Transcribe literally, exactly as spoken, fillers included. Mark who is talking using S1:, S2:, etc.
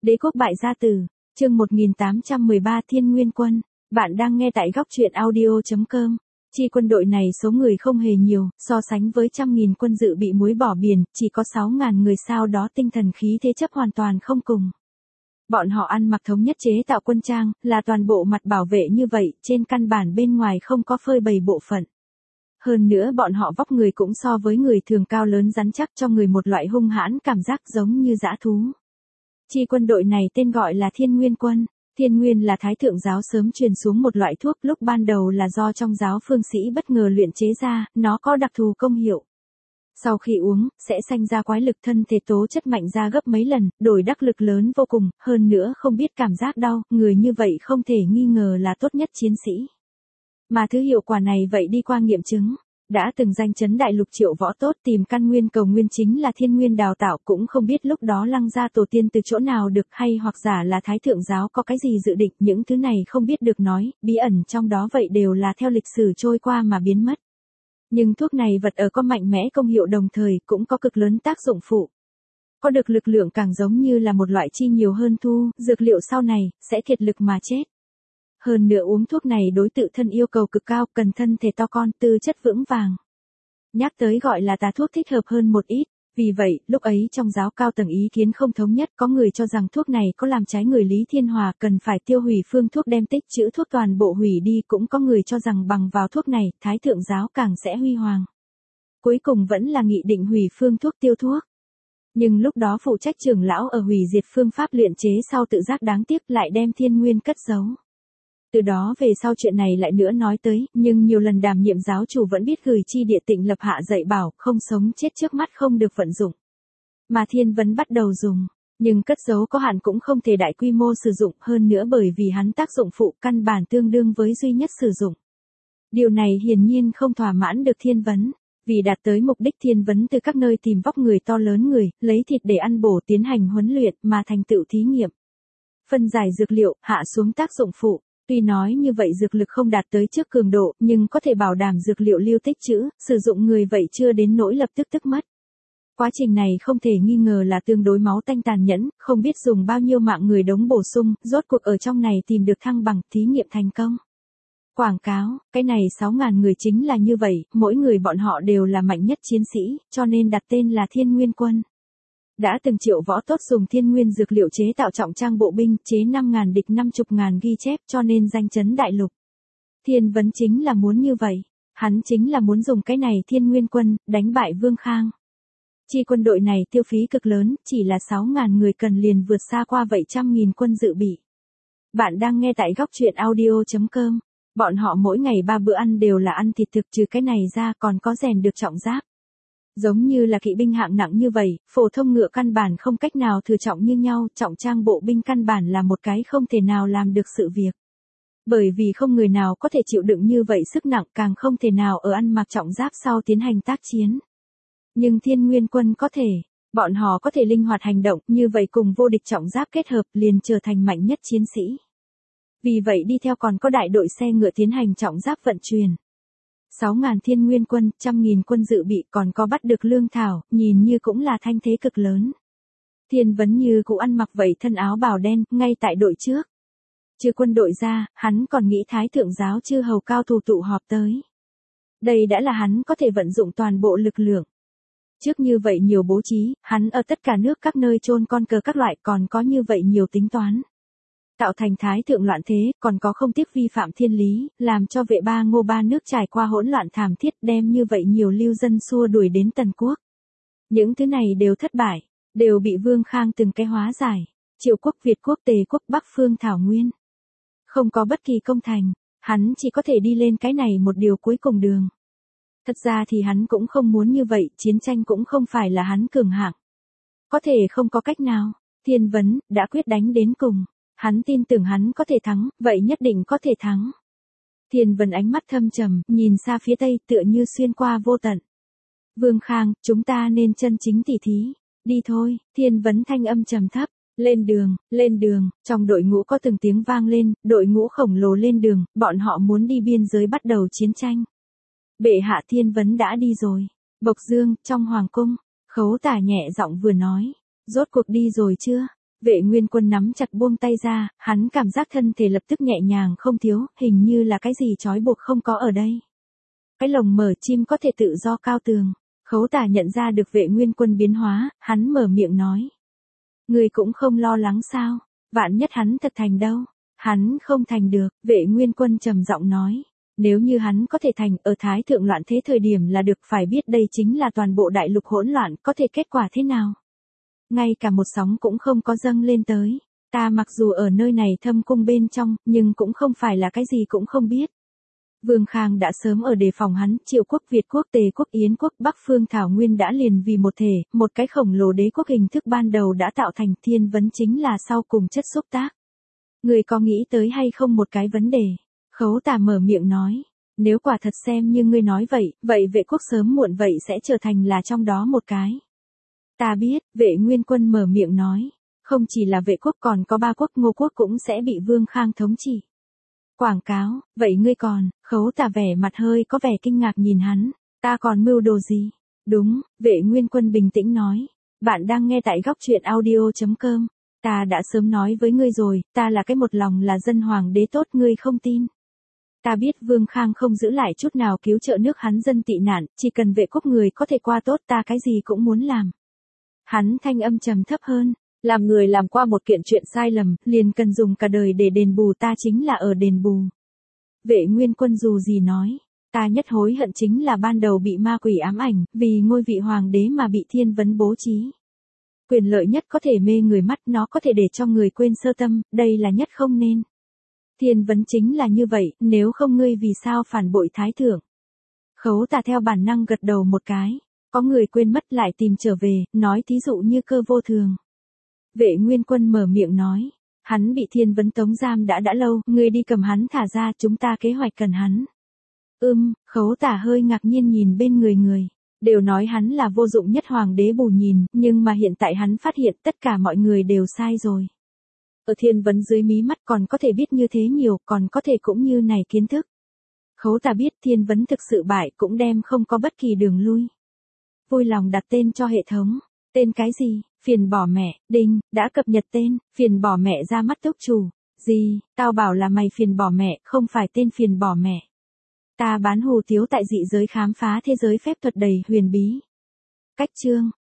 S1: Đế quốc bại gia tử, chương một nghìn tám trăm mười ba Thiên Nguyên Quân, bạn đang nghe tại góc truyện audio.com. Chi quân đội này số người không hề nhiều, so sánh với trăm nghìn quân dự bị muối bỏ biển, chỉ có sáu ngàn người sao đó tinh thần khí thế chấp hoàn toàn không cùng. Bọn họ ăn mặc thống nhất chế tạo quân trang, là toàn bộ mặt bảo vệ như vậy, trên căn bản bên ngoài không có phơi bày bộ phận. Hơn nữa bọn họ vóc người cũng so với người thường cao lớn rắn chắc cho người một loại hung hãn cảm giác giống như dã thú. Chi quân đội này tên gọi là Thiên Nguyên Quân. Thiên Nguyên là Thái Thượng giáo sớm truyền xuống một loại thuốc lúc ban đầu là do trong giáo phương sĩ bất ngờ luyện chế ra, nó có đặc thù công hiệu. Sau khi uống, sẽ sanh ra quái lực thân thể tố chất mạnh ra gấp mấy lần, đổi đắc lực lớn vô cùng, hơn nữa không biết cảm giác đau, người như vậy không thể nghi ngờ là tốt nhất chiến sĩ. Mà thứ hiệu quả này vậy đi qua nghiệm chứng. Đã từng danh chấn đại lục Triệu Võ Tốt tìm căn nguyên cầu nguyên chính là Thiên Nguyên đào tạo, cũng không biết lúc đó Lăng gia tổ tiên từ chỗ nào được, hay hoặc giả là Thái Thượng giáo có cái gì dự định, những thứ này không biết được nói, bí ẩn trong đó vậy đều là theo lịch sử trôi qua mà biến mất. Nhưng thuốc này vật ở có mạnh mẽ công hiệu đồng thời cũng có cực lớn tác dụng phụ. Có được lực lượng càng giống như là một loại chi nhiều hơn thu, dược liệu sau này, sẽ kiệt lực mà chết. Hơn nữa uống thuốc này đối tự thân yêu cầu cực cao, cần thân thể to con, tư chất vững vàng. Nhắc tới gọi là tà thuốc thích hợp hơn một ít, vì vậy, lúc ấy trong giáo cao tầng ý kiến không thống nhất, có người cho rằng thuốc này có làm trái người Lý Thiên Hòa, cần phải tiêu hủy phương thuốc đem tích trữ thuốc toàn bộ hủy đi, cũng có người cho rằng bằng vào thuốc này, Thái Thượng giáo càng sẽ huy hoàng. Cuối cùng vẫn là nghị định hủy phương thuốc tiêu thuốc. Nhưng lúc đó phụ trách trưởng lão ở hủy diệt phương pháp luyện chế sau tự giác đáng tiếc lại đem Thiên Nguyên cất giấu. Từ đó về sau chuyện này lại nữa nói tới, nhưng nhiều lần đảm nhiệm giáo chủ vẫn biết gửi chi địa tịnh lập hạ dạy bảo, không sống chết trước mắt không được vận dụng. Mà Thiên Vấn bắt đầu dùng, nhưng cất giấu có hạn cũng không thể đại quy mô sử dụng, hơn nữa bởi vì hắn tác dụng phụ căn bản tương đương với duy nhất sử dụng. Điều này hiển nhiên không thỏa mãn được Thiên Vấn. Vì đạt tới mục đích, Thiên Vấn từ các nơi tìm vóc người to lớn người, lấy thịt để ăn bổ tiến hành huấn luyện mà thành tựu thí nghiệm. Phân giải dược liệu, hạ xuống tác dụng phụ. Tuy nói như vậy dược lực không đạt tới trước cường độ, nhưng có thể bảo đảm dược liệu lưu tích trữ, sử dụng người vậy chưa đến nỗi lập tức tức mất. Quá trình này không thể nghi ngờ là tương đối máu tanh tàn nhẫn, không biết dùng bao nhiêu mạng người đống bổ sung, rốt cuộc ở trong này tìm được thăng bằng, thí nghiệm thành công. Quảng cáo, cái này sáu ngàn người chính là như vậy, mỗi người bọn họ đều là mạnh nhất chiến sĩ, cho nên đặt tên là Thiên Nguyên Quân. Đã từng Triệu Võ Tốt dùng thiên nguyên dược liệu chế tạo trọng trang bộ binh, chế năm ngàn địch năm mươi ngàn ghi chép, cho nên danh chấn đại lục. Thiên Vấn chính là muốn như vậy, hắn chính là muốn dùng cái này Thiên Nguyên Quân, đánh bại Vương Khang. Chi quân đội này tiêu phí cực lớn, chỉ là sáu ngàn người cần liền vượt xa qua vậy trăm nghìn quân dự bị. Bạn đang nghe tại góc truyện audio.com, bọn họ mỗi ngày ba bữa ăn đều là ăn thịt thực, trừ cái này ra còn có rèn được trọng giáp. Giống như là kỵ binh hạng nặng như vậy, phổ thông ngựa căn bản không cách nào thừa trọng như nhau, trọng trang bộ binh căn bản là một cái không thể nào làm được sự việc. Bởi vì không người nào có thể chịu đựng như vậy sức nặng, càng không thể nào ở ăn mặc trọng giáp sau tiến hành tác chiến. Nhưng Thiên Nguyên Quân có thể, bọn họ có thể linh hoạt hành động, như vậy cùng vô địch trọng giáp kết hợp liền trở thành mạnh nhất chiến sĩ. Vì vậy đi theo còn có đại đội xe ngựa tiến hành trọng giáp vận chuyển. sáu ngàn Thiên Nguyên Quân, trăm nghìn quân dự bị, còn có bắt được lương thảo, nhìn như cũng là thanh thế cực lớn. Thiên Vấn như cụ ăn mặc vậy thân áo bào đen, ngay tại đội trước. Trừ quân đội ra, hắn còn nghĩ Thái Thượng giáo chư hầu cao thủ tụ họp tới. Đây đã là hắn có thể vận dụng toàn bộ lực lượng. Trước như vậy nhiều bố trí, hắn ở tất cả nước các nơi chôn con cờ các loại, còn có như vậy nhiều tính toán. Tạo thành Thái Thượng loạn thế, còn có không tiếc vi phạm thiên lý, làm cho vệ ba Ngô ba nước trải qua hỗn loạn thảm thiết, đem như vậy nhiều lưu dân xua đuổi đến Tần Quốc. Những thứ này đều thất bại, đều bị Vương Khang từng cái hóa giải. Triệu quốc, Việt quốc, Tề quốc, Bắc phương Thảo Nguyên. Không có bất kỳ công thành, hắn chỉ có thể đi lên cái này một điều cuối cùng đường. Thật ra thì hắn cũng không muốn như vậy, chiến tranh cũng không phải là hắn cường hạng. Có thể không có cách nào, Thiên Vấn đã quyết đánh đến cùng. Hắn tin tưởng hắn có thể thắng, vậy nhất định có thể thắng. Thiên Vấn ánh mắt thâm trầm, nhìn xa phía tây tựa như xuyên qua vô tận. Vương Khang, chúng ta nên chân chính tỉ thí. Đi thôi, Thiên Vấn thanh âm trầm thấp. Lên đường, lên đường, trong đội ngũ có từng tiếng vang lên, đội ngũ khổng lồ lên đường, bọn họ muốn đi biên giới bắt đầu chiến tranh. Bệ hạ, Thiên Vấn đã đi rồi. Bộc Dương, trong hoàng cung, Khấu Tả nhẹ giọng vừa nói. Rốt cuộc đi rồi chưa? Vệ Nguyên Quân nắm chặt buông tay ra, hắn cảm giác thân thể lập tức nhẹ nhàng không thiếu, hình như là cái gì trói buộc không có ở đây. Cái lồng mở chim có thể tự do cao tường. Khấu Tả nhận ra được Vệ Nguyên Quân biến hóa, hắn mở miệng nói. Người cũng không lo lắng sao, vạn nhất hắn thật thành đâu. Hắn không thành được, Vệ Nguyên Quân trầm giọng nói. Nếu như hắn có thể thành, ở Thái Thượng loạn thế thời điểm là được, phải biết đây chính là toàn bộ đại lục hỗn loạn, có thể kết quả thế nào. Ngay cả một sóng cũng không có dâng lên tới. Ta mặc dù ở nơi này thâm cung bên trong, nhưng cũng không phải là cái gì cũng không biết. Vương Khang đã sớm ở đề phòng hắn, Triệu quốc, Việt quốc, Tề quốc, Yến quốc, Bắc phương Thảo Nguyên đã liền vì một thể, một cái khổng lồ đế quốc hình thức ban đầu đã tạo thành, Thiên Vấn chính là sau cùng chất xúc tác. Người có nghĩ tới hay không một cái vấn đề? Khấu Tả mở miệng nói. Nếu quả thật xem như ngươi nói vậy, vậy Vệ quốc sớm muộn vậy sẽ trở thành là trong đó một cái. Ta biết, Vệ Nguyên Quân mở miệng nói. Không chỉ là Vệ quốc, còn có ba quốc, Ngô quốc cũng sẽ bị Vương Khang thống trị. Quảng cáo, vậy ngươi còn? Khấu Tả vẻ mặt hơi có vẻ kinh ngạc nhìn hắn. Ta còn mưu đồ gì? Đúng, Vệ Nguyên Quân bình tĩnh nói. Bạn đang nghe tại góc truyện audio chấm com. Ta đã sớm nói với ngươi rồi, ta là cái một lòng là dân hoàng đế tốt, ngươi không tin. Ta biết Vương Khang không giữ lại chút nào cứu trợ nước hắn dân tị nạn, chỉ cần Vệ quốc người có thể qua tốt, ta cái gì cũng muốn làm. Hắn thanh âm trầm thấp hơn. Làm người làm qua một kiện chuyện sai lầm, liền cần dùng cả đời để đền bù, ta chính là ở đền bù. Vệ Nguyên Quân dù gì nói, ta nhất hối hận chính là ban đầu bị ma quỷ ám ảnh, vì ngôi vị hoàng đế mà bị Thiên Vấn bố trí. Quyền lợi nhất có thể mê người mắt, nó có thể để cho người quên sơ tâm, đây là nhất không nên. Thiên Vấn chính là như vậy, nếu không ngươi vì sao phản bội Thái Thượng? Khấu Tả theo bản năng gật đầu một cái, có người quên mất lại tìm trở về, nói thí dụ như Cơ Vô Thường. Vệ Nguyên Quân mở miệng nói, hắn bị Thiên Vấn tống giam đã đã lâu, ngươi đi cầm hắn thả ra, chúng ta kế hoạch cần hắn. Ưm, Khấu Tả hơi ngạc nhiên nhìn bên người người, đều nói hắn là vô dụng nhất hoàng đế bù nhìn, nhưng mà hiện tại hắn phát hiện tất cả mọi người đều sai rồi. Ở Thiên Vấn dưới mí mắt còn có thể biết như thế nhiều, còn có thể cũng như này kiến thức. Khấu Tả biết Thiên Vấn thực sự bại, cũng đem không có bất kỳ đường lui. Vui lòng đặt tên cho hệ thống. Tên cái gì? Phiền bỏ mẹ, đinh, đã cập nhật tên, phiền bỏ mẹ ra mắt túc chủ. Gì, tao bảo là mày phiền bỏ mẹ, không phải tên phiền bỏ mẹ. Ta bán hủ tiếu tại dị giới khám phá thế giới phép thuật đầy huyền bí. Cách chương.